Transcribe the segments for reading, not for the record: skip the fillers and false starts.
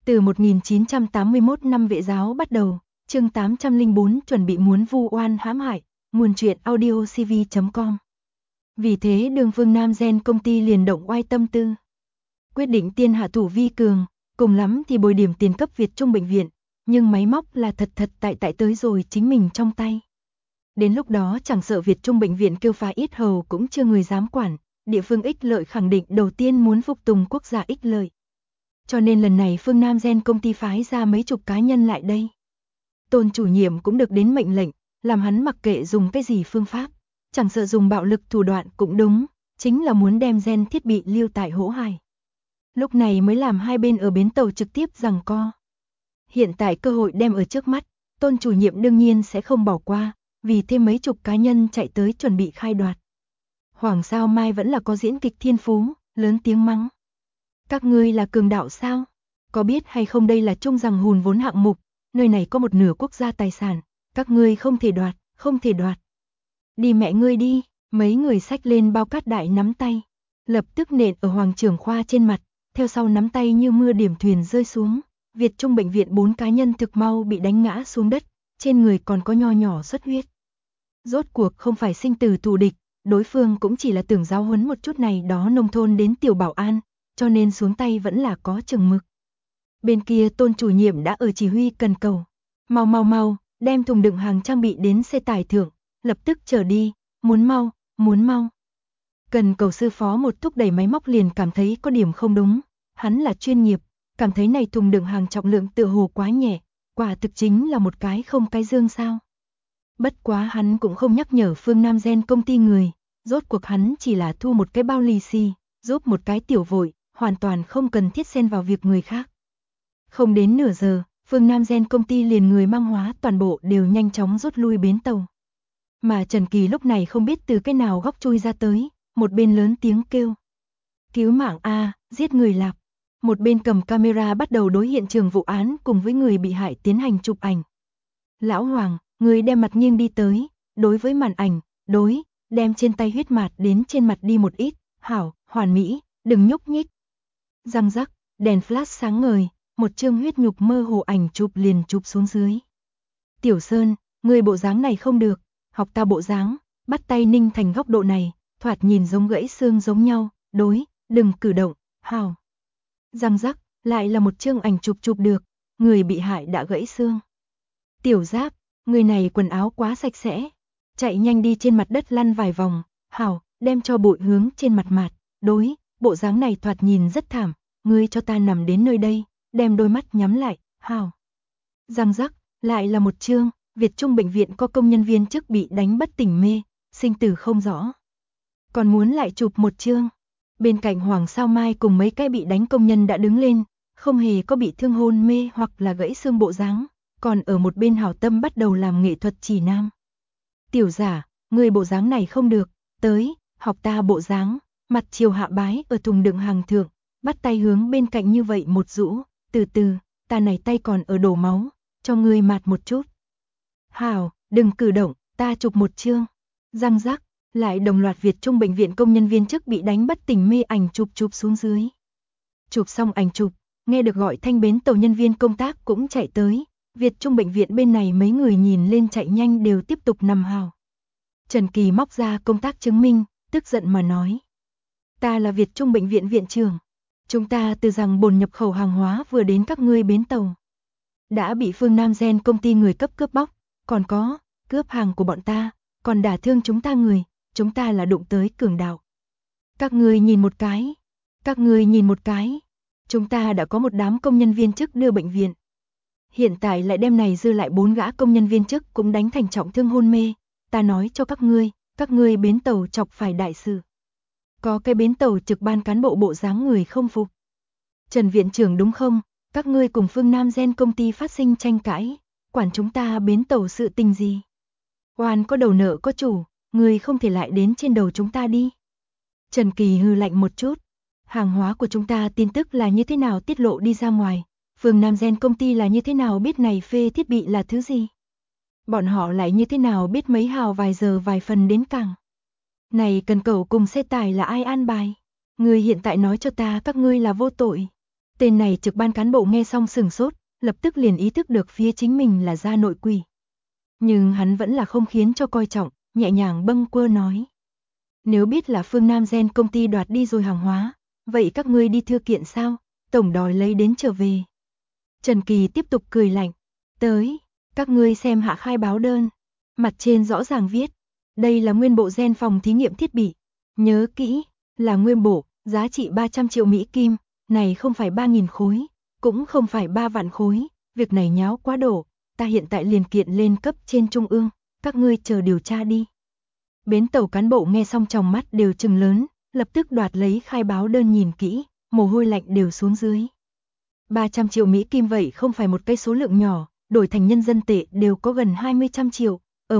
Từ 1981 năm Vệ giáo bắt đầu, chương 804 chuẩn bị muốn vu oan hãm hại, nguồn truyện audiocv.com. Vì thế đường Phương Nam Gen công ty liền động oai tâm tư. Quyết định tiên hạ thủ vi cường, cùng lắm thì bồi điểm tiền cấp Việt Trung bệnh viện, nhưng máy móc là thật tại tới rồi chính mình trong tay. Đến lúc đó chẳng sợ Việt Trung bệnh viện kêu phá yết hầu cũng chưa người dám quản, địa phương ích lợi khẳng định đầu tiên muốn phục tùng quốc gia ích lợi. Cho nên lần này Phương Nam Gen công ty phái ra mấy chục cá nhân lại đây. Tôn chủ nhiệm cũng được đến mệnh lệnh, làm hắn mặc kệ dùng cái gì phương pháp, chẳng sợ dùng bạo lực thủ đoạn cũng đúng, chính là muốn đem gen thiết bị lưu tại Hỗ Hải. Lúc này mới làm hai bên ở bến tàu trực tiếp giằng co. Hiện tại cơ hội đem ở trước mắt, Tôn chủ nhiệm đương nhiên sẽ không bỏ qua, vì thêm mấy chục cá nhân chạy tới chuẩn bị khai đoạt. Hoàng Sao Mai vẫn là có diễn kịch thiên phú, lớn tiếng mắng. Các ngươi là cường đạo sao? Có biết hay không đây là trung rằng hùn vốn hạng mục, nơi này có một nửa quốc gia tài sản, các ngươi không thể đoạt. Đi mẹ ngươi đi, mấy người xách lên bao cát đại nắm tay, lập tức nện ở Hoàng trưởng khoa trên mặt, theo sau nắm tay như mưa điểm thuyền rơi xuống. Việt Trung bệnh viện 4 cá nhân thực mau bị đánh ngã xuống đất, trên người còn có nho nhỏ xuất huyết. Rốt cuộc không phải sinh tử thù địch, đối phương cũng chỉ là tưởng giáo huấn một chút này đó nông thôn đến tiểu bảo an, cho nên xuống tay vẫn là có chừng mực. Bên kia Tôn chủ nhiệm đã ở chỉ huy cần cầu. Mau, đem thùng đựng hàng trang bị đến xe tải thượng, lập tức chở đi, muốn mau. Cần cầu sư phó một thúc đẩy máy móc liền cảm thấy có điểm không đúng, hắn là chuyên nghiệp, cảm thấy này thùng đựng hàng trọng lượng tựa hồ quá nhẹ, quả thực chính là một cái không cái dương sao. Bất quá hắn cũng không nhắc nhở Phương Nam Gen công ty người, rốt cuộc hắn chỉ là thu một cái bao lì xì, giúp một cái tiểu vội, hoàn toàn không cần thiết xen vào việc người khác. Không đến nửa giờ, Phương Nam Gen công ty liền người mang hóa toàn bộ đều nhanh chóng rút lui bến tàu. Mà Trần Kỳ lúc này không biết từ cái nào góc chui ra tới, một bên lớn tiếng kêu. Cứu mạng a, giết người lạp. Một bên cầm camera bắt đầu đối hiện trường vụ án cùng với người bị hại tiến hành chụp ảnh. Lão Hoàng, người đem mặt nghiêng đi tới, đối với màn ảnh, đem trên tay huyết mạt đến trên mặt đi một ít, hảo, hoàn mỹ, đừng nhúc nhích. Răng rắc, đèn flash sáng ngời, một chương huyết nhục mơ hồ ảnh chụp liền chụp xuống dưới. Tiểu Sơn, người bộ dáng này không được, học ta bộ dáng, bắt tay ninh thành góc độ này, thoạt nhìn giống gãy xương giống nhau, đừng cử động, hảo. Răng rắc, lại là một chương ảnh chụp được, người bị hại đã gãy xương. Tiểu Giáp, người này quần áo quá sạch sẽ, chạy nhanh đi trên mặt đất lăn vài vòng, hảo, đem cho bụi hướng trên mặt mạt, bộ dáng này thoạt nhìn rất thảm, ngươi cho ta nằm đến nơi đây, đem đôi mắt nhắm lại, hảo. Răng rắc, lại là một chương, Việt Trung bệnh viện có công nhân viên chức bị đánh bất tỉnh mê, sinh tử không rõ. Còn muốn lại chụp một chương. Bên cạnh Hoàng Sao Mai cùng mấy cái bị đánh công nhân đã đứng lên, không hề có bị thương hôn mê hoặc là gãy xương bộ dáng, còn ở một bên hảo tâm bắt đầu làm nghệ thuật chỉ nam. Tiểu Giả, người bộ dáng này không được, tới, học ta bộ dáng, mặt chiều hạ bái ở thùng đựng hàng thượng, bắt tay hướng bên cạnh như vậy một rũ, từ từ, ta này tay còn ở đổ máu, cho ngươi mạt một chút. Hảo, đừng cử động, ta chụp một chương. Răng rắc, lại đồng loạt Việt Trung bệnh viện công nhân viên chức bị đánh bất tỉnh mê ảnh chụp xuống dưới. Chụp xong ảnh chụp, nghe được gọi thanh bến tàu nhân viên công tác cũng chạy tới, Việt Trung bệnh viện bên này mấy người nhìn lên chạy nhanh đều tiếp tục nằm hào. Trần Kỳ móc ra công tác chứng minh, tức giận mà nói. Ta là Việt Trung bệnh viện viện trưởng. Chúng ta từ rằng bồn nhập khẩu hàng hóa vừa đến các ngươi bến tàu. Đã bị Phương Nam Gen công ty người cướp bóc, còn có, cướp hàng của bọn ta, còn đả thương chúng ta người, chúng ta là đụng tới cường đạo. Các ngươi nhìn một cái, chúng ta đã có một đám công nhân viên chức đưa bệnh viện. Hiện tại lại đem này dư lại 4 gã công nhân viên chức cũng đánh thành trọng thương hôn mê, ta nói cho các ngươi bến tàu chọc phải đại sự. Có cái bến tàu trực ban cán bộ bộ dáng người không phục. Trần viện trưởng đúng không? Các ngươi cùng Phương Nam Gen công ty phát sinh tranh cãi, quản chúng ta bến tàu sự tình gì? Oan có đầu nợ có chủ, người không thể lại đến trên đầu chúng ta đi. Trần Kỳ hừ lạnh một chút, hàng hóa của chúng ta tin tức là như thế nào tiết lộ đi ra ngoài, Phương Nam Gen công ty là như thế nào biết này phê thiết bị là thứ gì? Bọn họ lại như thế nào biết mấy hào vài giờ vài phần đến cảng? Này cần cầu cùng xe tải là ai an bài? Ngươi hiện tại nói cho ta các ngươi là vô tội. Tên này trực ban cán bộ nghe xong sửng sốt, lập tức liền ý thức được phía chính mình là gia nội quỷ. Nhưng hắn vẫn là không khiến cho coi trọng, nhẹ nhàng bâng quơ nói. Nếu biết là Phương Nam Gen công ty đoạt đi rồi hàng hóa, vậy các ngươi đi thư kiện sao, tổng đòi lấy đến trở về. Trần Kỳ tiếp tục cười lạnh, tới, các ngươi xem hạ khai báo đơn. Mặt trên rõ ràng viết, đây là nguyên bộ gen phòng thí nghiệm thiết bị. Nhớ kỹ, là nguyên bộ, giá trị 300 triệu Mỹ Kim, này không phải 3.000 khối, cũng không phải 3 vạn khối, việc này nháo quá đổ, ta hiện tại liền kiện lên cấp trên trung ương, các ngươi chờ điều tra đi. Bến tàu cán bộ nghe xong tròng mắt đều trừng lớn, lập tức đoạt lấy khai báo đơn nhìn kỹ, mồ hôi lạnh đều xuống dưới. 300 triệu Mỹ Kim vậy không phải một cái số lượng nhỏ, đổi thành nhân dân tệ đều có gần 20 triệu, ở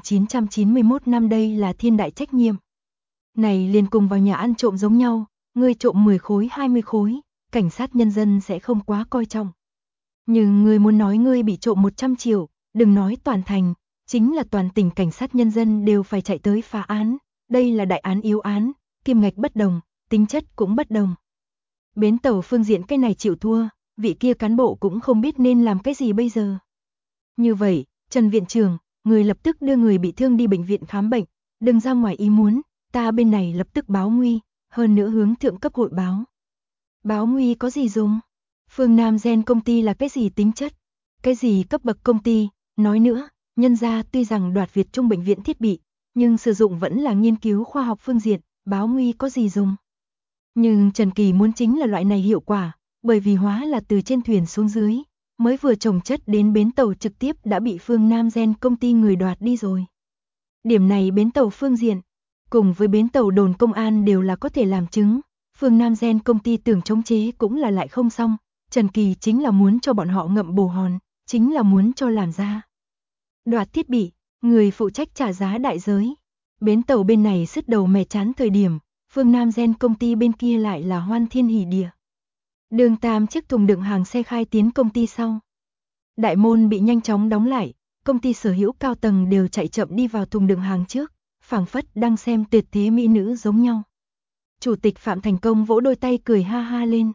1991 năm đây là thiên đại trách nhiệm. Này liền cùng vào nhà ăn trộm giống nhau, ngươi trộm 10 khối 20 khối, cảnh sát nhân dân sẽ không quá coi trọng. Nhưng ngươi muốn nói ngươi bị trộm 100 triệu, đừng nói toàn thành, chính là toàn tỉnh cảnh sát nhân dân đều phải chạy tới phá án, đây là đại án yếu án, kim ngạch bất đồng, tính chất cũng bất đồng. Bến tàu phương diện cái này chịu thua, vị kia cán bộ cũng không biết nên làm cái gì bây giờ. Như vậy, Trần viện trưởng, người lập tức đưa người bị thương đi bệnh viện khám bệnh, đừng ra ngoài ý muốn, ta bên này lập tức báo nguy, hơn nữa hướng thượng cấp hội báo. Báo nguy có gì dùng? Phương Nam Gen công ty là cái gì tính chất? Cái gì cấp bậc công ty? Nói nữa, nhân gia tuy rằng đoạt Việt Trung bệnh viện thiết bị, nhưng sử dụng vẫn là nghiên cứu khoa học phương diện, báo nguy có gì dùng? Nhưng Trần Kỳ muốn chính là loại này hiệu quả, bởi vì hóa là từ trên thuyền xuống dưới, mới vừa trồng chất đến bến tàu trực tiếp đã bị Phương Nam Gen công ty người đoạt đi rồi. Điểm này bến tàu phương diện, cùng với bến tàu đồn công an đều là có thể làm chứng, Phương Nam Gen công ty tưởng chống chế cũng là lại không xong, Trần Kỳ chính là muốn cho bọn họ ngậm bồ hòn, chính là muốn cho làm ra. Đoạt thiết bị, người phụ trách trả giá đại giới. Bến tàu bên này sứt đầu mẻ chán thời điểm, Phương Nam Gen công ty bên kia lại là hoan thiên hỉ địa. Đường tam chiếc thùng đựng hàng xe khai tiến công ty sau. Đại môn bị nhanh chóng đóng lại, công ty sở hữu cao tầng đều chạy chậm đi vào thùng đựng hàng trước, phảng phất đang xem tuyệt thế mỹ nữ giống nhau. Chủ tịch Phạm Thành Công vỗ đôi tay cười ha ha lên.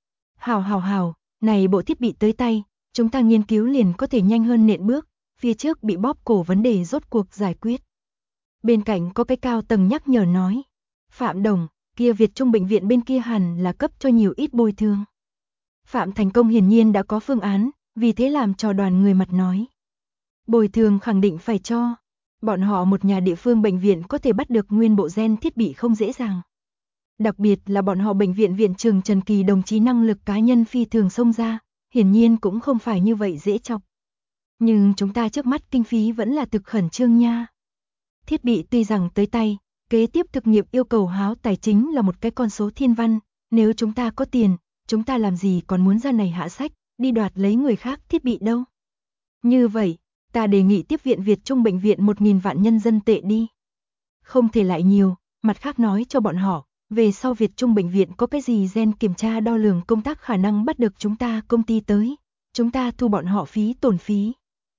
Hào, này bộ thiết bị tới tay, chúng ta nghiên cứu liền có thể nhanh hơn nện bước, phía trước bị bóp cổ vấn đề rốt cuộc giải quyết. Bên cạnh có cái cao tầng nhắc nhở nói, Phạm Đồng, kia Việt Trung bệnh viện bên kia hẳn là cấp cho nhiều ít bồi thường. Phạm Thành Công hiển nhiên đã có phương án, vì thế làm cho đoàn người mặt nói. Bồi thường khẳng định phải cho, bọn họ một nhà địa phương bệnh viện có thể bắt được nguyên bộ gen thiết bị không dễ dàng. Đặc biệt là bọn họ bệnh viện viện trưởng Trần Kỳ đồng chí năng lực cá nhân phi thường xông ra, hiển nhiên cũng không phải như vậy dễ chọc. Nhưng chúng ta trước mắt kinh phí vẫn là thực khẩn trương nha. Thiết bị tuy rằng tới tay, kế tiếp thực nghiệm yêu cầu háo tài chính là một cái con số thiên văn, nếu chúng ta có tiền, chúng ta làm gì còn muốn ra này hạ sách, đi đoạt lấy người khác thiết bị đâu. Như vậy, ta đề nghị tiếp viện Việt Trung bệnh viện 1.000 vạn nhân dân tệ đi. Không thể lại nhiều, mặt khác nói cho bọn họ, về sau Việt Trung bệnh viện có cái gì gen kiểm tra đo lường công tác khả năng bắt được chúng ta công ty tới, chúng ta thu bọn họ phí tổn phí.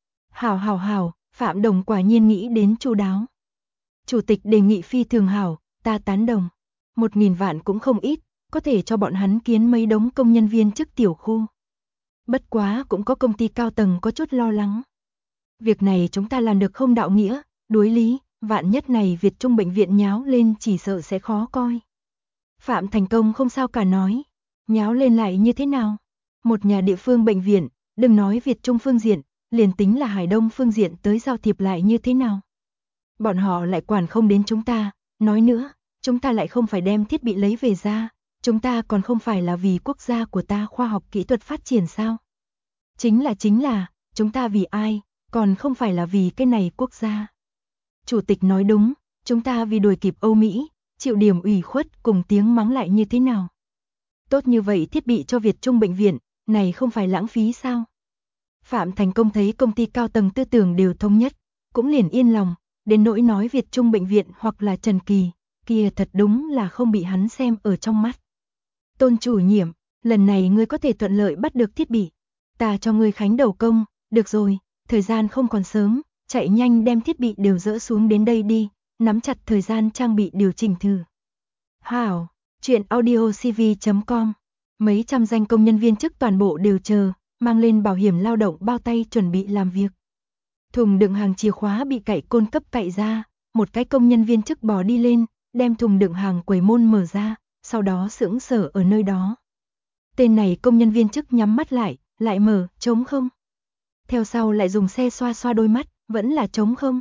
Hào, Phạm Đồng quả nhiên nghĩ đến chu đáo. Chủ tịch đề nghị phi thường hảo, ta tán đồng. 1.000 vạn cũng không ít, có thể cho bọn hắn kiến mấy đống công nhân viên chức tiểu khu. Bất quá cũng có công ty cao tầng có chút lo lắng. Việc này chúng ta làm được không đạo nghĩa, đối lý, vạn nhất này Việt Trung bệnh viện nháo lên chỉ sợ sẽ khó coi. Phạm Thành Công không sao cả nói, nháo lên lại như thế nào? Một nhà địa phương bệnh viện, đừng nói Việt Trung phương diện, liền tính là Hải Đông phương diện tới giao thiệp lại như thế nào? Bọn họ lại quản không đến chúng ta, nói nữa, chúng ta lại không phải đem thiết bị lấy về ra, chúng ta còn không phải là vì quốc gia của ta khoa học kỹ thuật phát triển sao? Chính là, chúng ta vì ai, còn không phải là vì cái này quốc gia. Chủ tịch nói đúng, chúng ta vì đuổi kịp Âu Mỹ, chịu điểm ủy khuất cùng tiếng mắng lại như thế nào? Tốt như vậy thiết bị cho Việt Trung bệnh viện, này không phải lãng phí sao? Phạm Thành Công thấy công ty cao tầng tư tưởng đều thống nhất, cũng liền yên lòng, đến nỗi nói Việt Trung bệnh viện hoặc là Trần Kỳ, kia thật đúng là không bị hắn xem ở trong mắt. Tôn chủ nhiệm, lần này ngươi có thể thuận lợi bắt được thiết bị, ta cho ngươi khánh đầu công, được rồi, thời gian không còn sớm, chạy nhanh đem thiết bị đều dỡ xuống đến đây đi, nắm chặt thời gian trang bị điều chỉnh thử. Hảo, chuyện audiocv.com Mấy trăm danh công nhân viên chức toàn bộ đều chờ, mang lên bảo hiểm lao động bao tay chuẩn bị làm việc. Thùng đựng hàng chìa khóa bị cậy côn cấp cậy ra, một cái công nhân viên chức bò đi lên, đem thùng đựng hàng quầy môn mở ra, sau đó sững sờ ở nơi đó. Tên này công nhân viên chức nhắm mắt lại mở, trống không. Theo sau lại dùng xe xoa xoa đôi mắt, vẫn là trống không.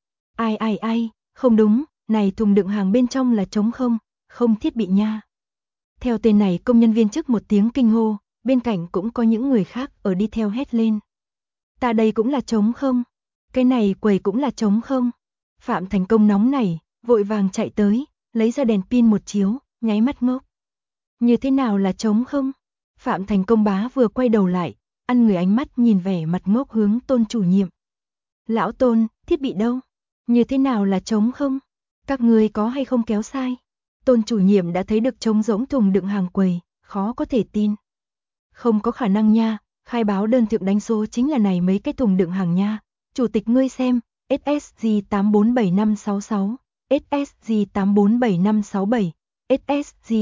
Ai, không đúng, này thùng đựng hàng bên trong là trống không, không thiết bị nha. Theo tên này công nhân viên chức một tiếng kinh hô, bên cạnh cũng có những người khác ở đi theo hét lên. Ta đây cũng là trống không, cái này quầy cũng là trống không. Phạm Thành Công nóng nảy, vội vàng chạy tới, lấy ra đèn pin một chiếu, nháy mắt ngốc. Như thế nào là trống không? Phạm Thành Công bá vừa quay đầu lại, ăn người ánh mắt nhìn vẻ mặt ngốc hướng Tôn chủ nhiệm. Lão Tôn, thiết bị đâu? Như thế nào là trống không? Các người có hay không kéo sai? Tôn chủ nhiệm đã thấy được trống rỗng thùng đựng hàng quầy, khó có thể tin. Không có khả năng nha, khai báo đơn thượng đánh số chính là này mấy cái thùng đựng hàng nha. Chủ tịch ngươi xem, SSG 847566, SSG 847567, SSG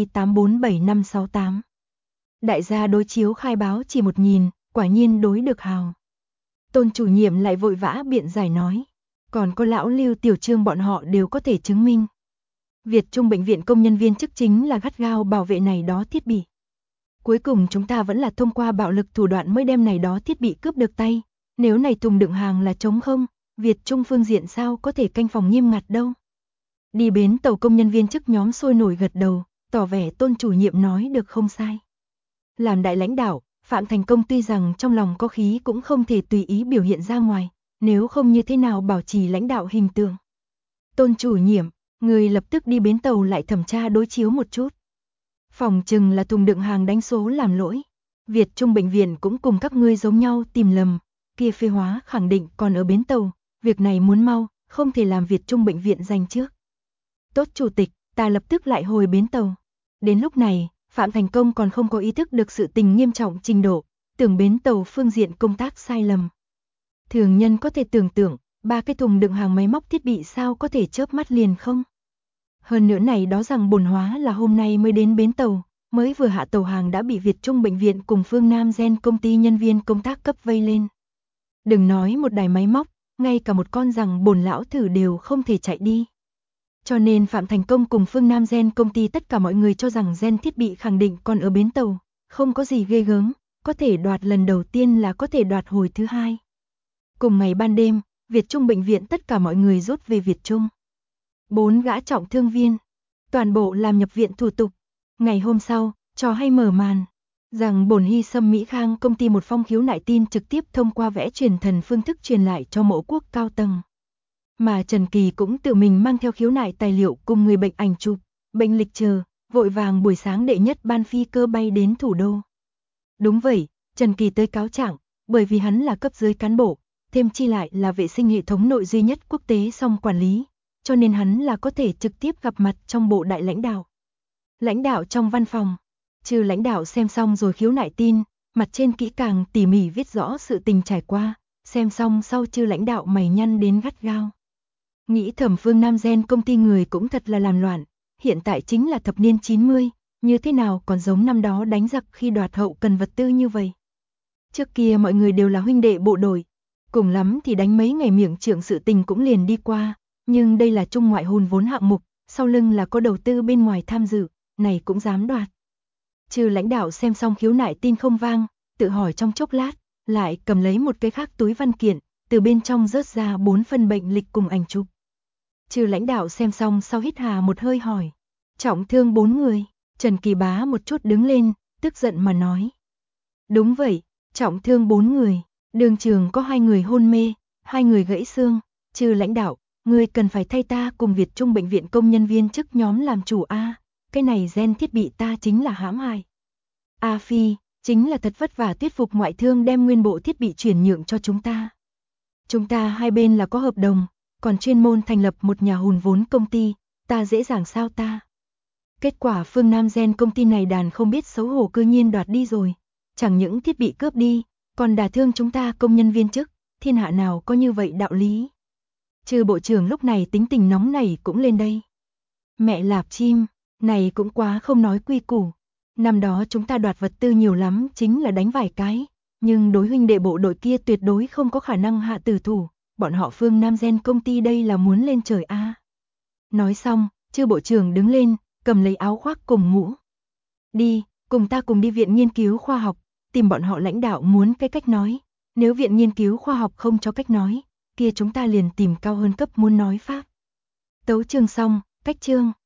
847568. Đại gia đối chiếu khai báo chỉ một nhìn, quả nhiên đối được hào. Tôn chủ nhiệm lại vội vã biện giải nói, còn có lão Lưu Tiểu Trương bọn họ đều có thể chứng minh. Việt Trung bệnh viện công nhân viên chức chính là gắt gao bảo vệ này đó thiết bị. Cuối cùng chúng ta vẫn là thông qua bạo lực thủ đoạn mới đem này đó thiết bị cướp được tay. Nếu này thùng đựng hàng là trống không, Việt Trung phương diện sao có thể canh phòng nghiêm ngặt đâu. Đi bến tàu công nhân viên chức nhóm sôi nổi gật đầu, tỏ vẻ Tôn chủ nhiệm nói được không sai. Làm đại lãnh đạo, Phạm Thành Công tuy rằng trong lòng có khí cũng không thể tùy ý biểu hiện ra ngoài, nếu không như thế nào bảo trì lãnh đạo hình tượng. Tôn chủ nhiệm, người lập tức đi bến tàu lại thẩm tra đối chiếu một chút. Phòng chừng là thùng đựng hàng đánh số làm lỗi. Việt Trung bệnh viện cũng cùng các ngươi giống nhau tìm lầm, kia phê hóa khẳng định còn ở bến tàu, việc này muốn mau, không thể làm Việt Trung bệnh viện giành trước. Tốt chủ tịch, ta lập tức lại hồi bến tàu. Đến lúc này, Phạm Thành Công còn không có ý thức được sự tình nghiêm trọng trình độ, tưởng bến tàu phương diện công tác sai lầm. Thường nhân có thể tưởng tượng, 3 cái thùng đựng hàng máy móc thiết bị sao có thể chớp mắt liền không? Hơn nữa này đó rằng bổn hóa là hôm nay mới đến bến tàu, mới vừa hạ tàu hàng đã bị Việt Trung bệnh viện cùng Phương Nam Gen công ty nhân viên công tác cấp vây lên. Đừng nói một đài máy móc, ngay cả một con rằng bổn lão thử đều không thể chạy đi. Cho nên Phạm Thành Công cùng Phương Nam Gen công ty tất cả mọi người cho rằng gen thiết bị khẳng định còn ở bến tàu, không có gì ghê gớm, có thể đoạt lần đầu tiên là có thể đoạt hồi thứ hai. Cùng ngày ban đêm, Việt Trung bệnh viện tất cả mọi người rút về Việt Trung. 4 gã trọng thương viên, toàn bộ làm nhập viện thủ tục. Ngày hôm sau, trò hay mở màn, rằng bổn Hy Sâm Mỹ Khang công ty một phong khiếu nại tin trực tiếp thông qua vẽ truyền thần phương thức truyền lại cho mẫu quốc cao tầng. Mà Trần Kỳ cũng tự mình mang theo khiếu nại tài liệu cùng người bệnh ảnh chụp, bệnh lịch chờ, vội vàng buổi sáng đệ nhất ban phi cơ bay đến thủ đô. Đúng vậy, Trần Kỳ tới cáo trạng, bởi vì hắn là cấp dưới cán bộ, thêm chi lại là vệ sinh hệ thống nội duy nhất quốc tế song quản lý, cho nên hắn là có thể trực tiếp gặp mặt trong bộ đại lãnh đạo. Lãnh đạo trong văn phòng, trừ lãnh đạo xem xong rồi khiếu nại tin, mặt trên kỹ càng tỉ mỉ viết rõ sự tình trải qua, xem xong sau trừ lãnh đạo mày nhăn đến gắt gao. Nghĩ thẩm Phương Nam Gen công ty người cũng thật là làm loạn, hiện tại chính là thập niên 90, như thế nào còn giống năm đó đánh giặc khi đoạt hậu cần vật tư như vậy. Trước kia mọi người đều là huynh đệ bộ đội, cùng lắm thì đánh mấy ngày miệng trưởng sự tình cũng liền đi qua, nhưng đây là trung ngoại hùn vốn hạng mục, sau lưng là có đầu tư bên ngoài tham dự, này cũng dám đoạt. Trừ lãnh đạo xem xong khiếu nại tin không vang, tự hỏi trong chốc lát, lại cầm lấy một cái khác túi văn kiện, từ bên trong rớt ra 4 phần bệnh lịch cùng ảnh chụp. Trừ lãnh đạo xem xong sau hít hà một hơi hỏi, trọng thương 4 người, Trần Kỳ Bá một chút đứng lên, tức giận mà nói. Đúng vậy, trọng thương 4 người, đường trường có 2 người hôn mê, 2 người gãy xương, trừ lãnh đạo, người cần phải thay ta cùng Việt Trung bệnh viện công nhân viên chức nhóm làm chủ a, cái này gen thiết bị ta chính là hãm hại. A Phi, chính là thật vất vả thuyết phục ngoại thương đem nguyên bộ thiết bị chuyển nhượng cho chúng ta. Chúng ta hai bên là có hợp đồng, còn chuyên môn thành lập một nhà hùn vốn công ty, ta dễ dàng sao ta. Kết quả Phương Nam Gen công ty này đàn không biết xấu hổ cư nhiên đoạt đi rồi, chẳng những thiết bị cướp đi, còn đả thương chúng ta công nhân viên chức, thiên hạ nào có như vậy đạo lý. Trừ bộ trưởng lúc này tính tình nóng nảy cũng lên đây. Mẹ lạp chim, này cũng quá không nói quy củ. Năm đó chúng ta đoạt vật tư nhiều lắm, chính là đánh vài cái, nhưng đối huynh đệ bộ đội kia tuyệt đối không có khả năng hạ tử thủ, bọn họ Phương Nam Gen công ty đây là muốn lên trời a. Nói xong, Chư bộ trưởng đứng lên, cầm lấy áo khoác cùng mũ. Đi, cùng ta cùng đi viện nghiên cứu khoa học, tìm bọn họ lãnh đạo muốn cái cách nói, nếu viện nghiên cứu khoa học không cho cách nói, kia chúng ta liền tìm cao hơn cấp muốn nói pháp. Tấu chương xong, cách chương.